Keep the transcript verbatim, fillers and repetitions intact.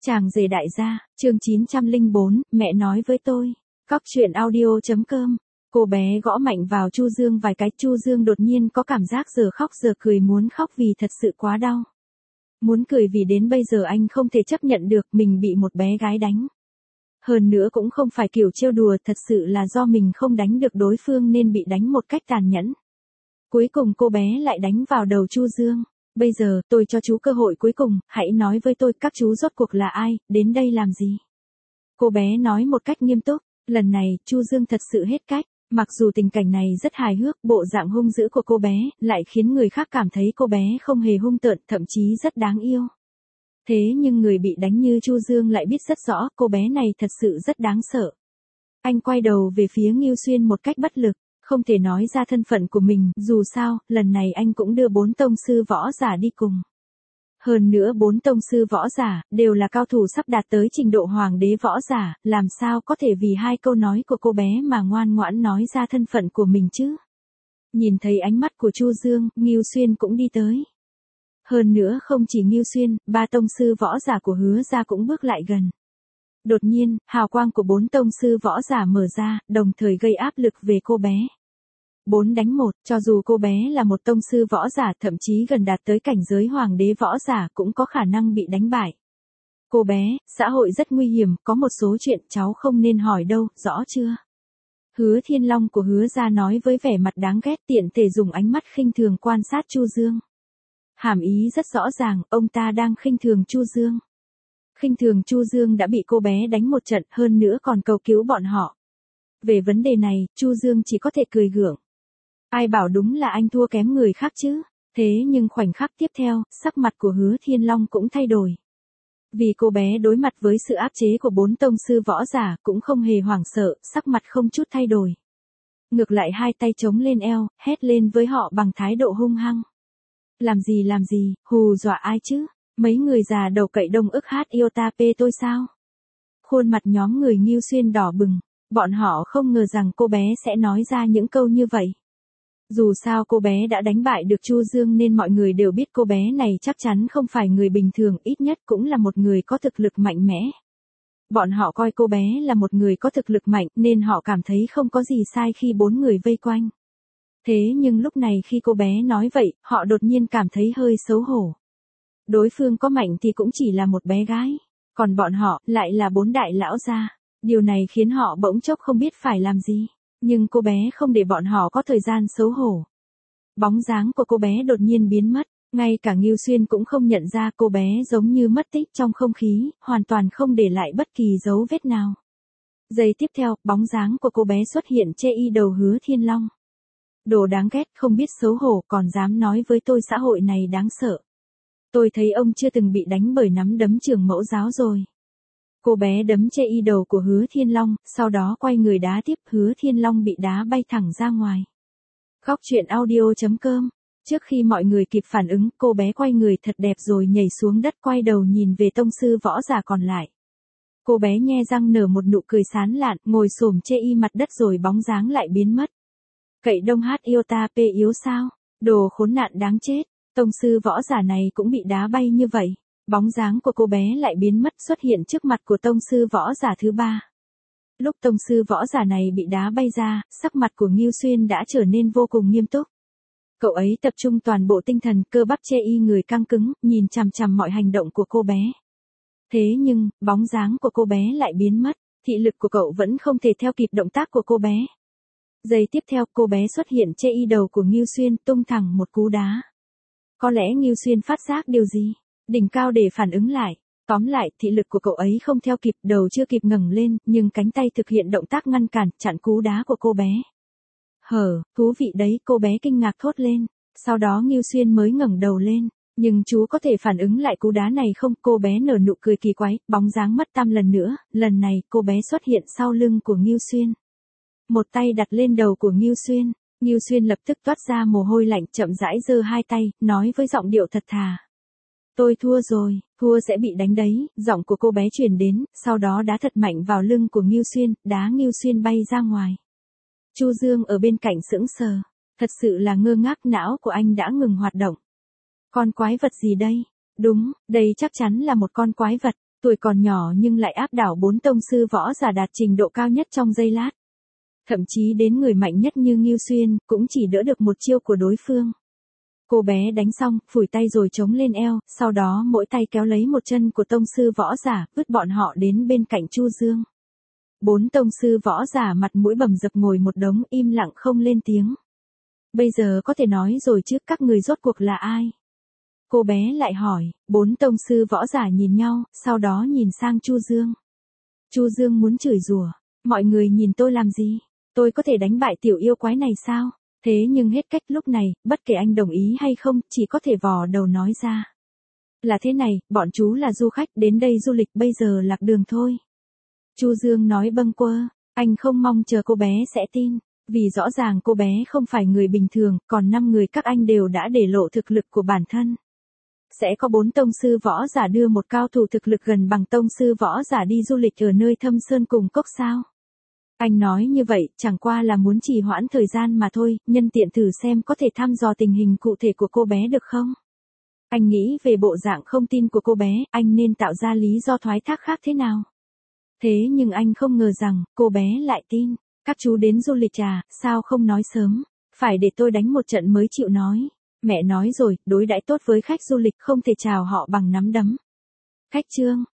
Chàng rể đại gia, chương chín trăm lẻ bốn, mẹ nói với tôi. Cóc truyện audio chấm com. Cô bé gõ mạnh vào Chu Dương vài cái, Chu Dương đột nhiên có cảm giác giờ khóc giờ cười, muốn khóc vì thật sự quá đau. Muốn cười vì đến bây giờ anh không thể chấp nhận được mình bị một bé gái đánh. Hơn nữa cũng không phải kiểu trêu đùa, thật sự là do mình không đánh được đối phương nên bị đánh một cách tàn nhẫn. Cuối cùng cô bé lại đánh vào đầu Chu Dương. Bây giờ, tôi cho chú cơ hội cuối cùng, hãy nói với tôi các chú rốt cuộc là ai, đến đây làm gì? Cô bé nói một cách nghiêm túc, lần này, Chu Dương thật sự hết cách, mặc dù tình cảnh này rất hài hước, bộ dạng hung dữ của cô bé, lại khiến người khác cảm thấy cô bé không hề hung tợn, thậm chí rất đáng yêu. Thế nhưng người bị đánh như Chu Dương lại biết rất rõ, cô bé này thật sự rất đáng sợ. Anh quay đầu về phía Ngưu Xuyên một cách bất lực. Không thể nói ra thân phận của mình, dù sao, lần này anh cũng đưa bốn tông sư võ giả đi cùng. Hơn nữa bốn tông sư võ giả, đều là cao thủ sắp đạt tới trình độ hoàng đế võ giả, làm sao có thể vì hai câu nói của cô bé mà ngoan ngoãn nói ra thân phận của mình chứ? Nhìn thấy ánh mắt của Chu Dương, Ngưu Xuyên cũng đi tới. Hơn nữa không chỉ Ngưu Xuyên, ba tông sư võ giả của Hứa gia cũng bước lại gần. Đột nhiên, hào quang của bốn tông sư võ giả mở ra, đồng thời gây áp lực về cô bé. Bốn đánh một, cho dù cô bé là một tông sư võ giả, thậm chí gần đạt tới cảnh giới hoàng đế võ giả, cũng có khả năng bị đánh bại. Cô bé, xã hội rất nguy hiểm, có một số chuyện cháu không nên hỏi đâu, rõ chưa? Hứa Thiên Long của Hứa gia nói với vẻ mặt đáng ghét, tiện thể dùng ánh mắt khinh thường quan sát Chu Dương. Hàm ý rất rõ ràng, ông ta đang khinh thường Chu Dương. Khinh thường Chu Dương đã bị cô bé đánh một trận, hơn nữa còn cầu cứu bọn họ. Về vấn đề này, Chu Dương chỉ có thể cười gượng. Ai bảo đúng là anh thua kém người khác chứ? Thế nhưng khoảnh khắc tiếp theo, sắc mặt của Hứa Thiên Long cũng thay đổi. Vì cô bé đối mặt với sự áp chế của bốn tông sư võ giả, cũng không hề hoảng sợ, sắc mặt không chút thay đổi. Ngược lại hai tay chống lên eo, hét lên với họ bằng thái độ hung hăng. Làm gì làm gì, hù dọa ai chứ? Mấy người già đầu cậy đông ức hát yêu ta pê tôi sao? Khuôn mặt nhóm người Ngưu Xuyên đỏ bừng, bọn họ không ngờ rằng cô bé sẽ nói ra những câu như vậy. Dù sao cô bé đã đánh bại được Chu Dương nên mọi người đều biết cô bé này chắc chắn không phải người bình thường, ít nhất cũng là một người có thực lực mạnh mẽ. Bọn họ coi cô bé là một người có thực lực mạnh nên họ cảm thấy không có gì sai khi bốn người vây quanh. Thế nhưng lúc này khi cô bé nói vậy, họ đột nhiên cảm thấy hơi xấu hổ. Đối phương có mạnh thì cũng chỉ là một bé gái, còn bọn họ lại là bốn đại lão gia. Điều này khiến họ bỗng chốc không biết phải làm gì. Nhưng cô bé không để bọn họ có thời gian xấu hổ. Bóng dáng của cô bé đột nhiên biến mất, ngay cả Ngưu Xuyên cũng không nhận ra, cô bé giống như mất tích trong không khí, hoàn toàn không để lại bất kỳ dấu vết nào. Giây tiếp theo, bóng dáng của cô bé xuất hiện che y đầu Hứa Thiên Long. Đồ đáng ghét, không biết xấu hổ, còn dám nói với tôi xã hội này đáng sợ. Tôi thấy ông chưa từng bị đánh bởi nắm đấm trưởng mẫu giáo rồi. Cô bé đấm che y đầu của Hứa Thiên Long, sau đó quay người đá tiếp, Hứa Thiên Long bị đá bay thẳng ra ngoài. Cóc truyện audio chấm com. Trước khi mọi người kịp phản ứng, cô bé quay người thật đẹp rồi nhảy xuống đất, quay đầu nhìn về tông sư võ giả còn lại. Cô bé nhe răng nở một nụ cười sán lạn, ngồi xổm che y mặt đất rồi bóng dáng lại biến mất. Cậy đông hát yêu ta pê yếu sao? Đồ khốn nạn đáng chết. Tông sư võ giả này cũng bị đá bay như vậy. Bóng dáng của cô bé lại biến mất, xuất hiện trước mặt của tông sư võ giả thứ ba. Lúc tông sư võ giả này bị đá bay ra, sắc mặt của Ngưu Xuyên đã trở nên vô cùng nghiêm túc. Cậu ấy tập trung toàn bộ tinh thần, cơ bắp che y người căng cứng, nhìn chằm chằm mọi hành động của cô bé. Thế nhưng, bóng dáng của cô bé lại biến mất, thị lực của cậu vẫn không thể theo kịp động tác của cô bé. Giây tiếp theo, cô bé xuất hiện che y đầu của Ngưu Xuyên, tung thẳng một cú đá. Có lẽ Ngưu Xuyên phát giác điều gì, đỉnh cao để phản ứng lại. Tóm lại, thị lực của cậu ấy không theo kịp, đầu chưa kịp ngẩng lên, nhưng cánh tay thực hiện động tác ngăn cản, chặn cú đá của cô bé. Hở, thú vị đấy, cô bé kinh ngạc thốt lên. Sau đó Ngưu Xuyên mới ngẩng đầu lên. Nhưng chú có thể phản ứng lại cú đá này không? Cô bé nở nụ cười kỳ quái, bóng dáng mất tăm lần nữa, lần này cô bé xuất hiện sau lưng của Ngưu Xuyên. Một tay đặt lên đầu của Ngưu Xuyên. Ngưu Xuyên lập tức toát ra mồ hôi lạnh, chậm rãi giơ hai tay, nói với giọng điệu thật thà. Tôi thua rồi, thua sẽ bị đánh đấy, giọng của cô bé truyền đến, sau đó đá thật mạnh vào lưng của Ngưu Xuyên, đá Ngưu Xuyên bay ra ngoài. Chu Dương ở bên cạnh sững sờ, thật sự là ngơ ngác, não của anh đã ngừng hoạt động. Con quái vật gì đây? Đúng, đây chắc chắn là một con quái vật. Tuổi còn nhỏ nhưng lại áp đảo bốn tông sư võ giả đạt trình độ cao nhất trong giây lát. Thậm chí đến người mạnh nhất như Ngưu Xuyên, cũng chỉ đỡ được một chiêu của đối phương. Cô bé đánh xong, phủi tay rồi chống lên eo, sau đó mỗi tay kéo lấy một chân của tông sư võ giả, vứt bọn họ đến bên cạnh Chu Dương. Bốn tông sư võ giả mặt mũi bầm dập ngồi một đống im lặng không lên tiếng. Bây giờ có thể nói rồi chứ, các người rốt cuộc là ai? Cô bé lại hỏi, bốn tông sư võ giả nhìn nhau, sau đó nhìn sang Chu Dương. Chu Dương muốn chửi rủa, mọi người nhìn tôi làm gì? Tôi có thể đánh bại tiểu yêu quái này sao? Thế nhưng hết cách lúc này, bất kể anh đồng ý hay không, chỉ có thể vò đầu nói ra. Là thế này, bọn chú là du khách đến đây du lịch bây giờ lạc đường thôi. Chu Dương nói bâng quơ, anh không mong chờ cô bé sẽ tin, vì rõ ràng cô bé không phải người bình thường, còn năm người các anh đều đã để lộ thực lực của bản thân. Sẽ có bốn tông sư võ giả đưa một cao thủ thực lực gần bằng tông sư võ giả đi du lịch ở nơi thâm sơn cùng cốc sao? Anh nói như vậy, chẳng qua là muốn trì hoãn thời gian mà thôi, nhân tiện thử xem có thể thăm dò tình hình cụ thể của cô bé được không? Anh nghĩ về bộ dạng không tin của cô bé, anh nên tạo ra lý do thoái thác khác thế nào? Thế nhưng anh không ngờ rằng, cô bé lại tin. Các chú đến du lịch à, sao không nói sớm? Phải để tôi đánh một trận mới chịu nói. Mẹ nói rồi, đối đãi tốt với khách du lịch không thể chào họ bằng nắm đấm. Khách Trương,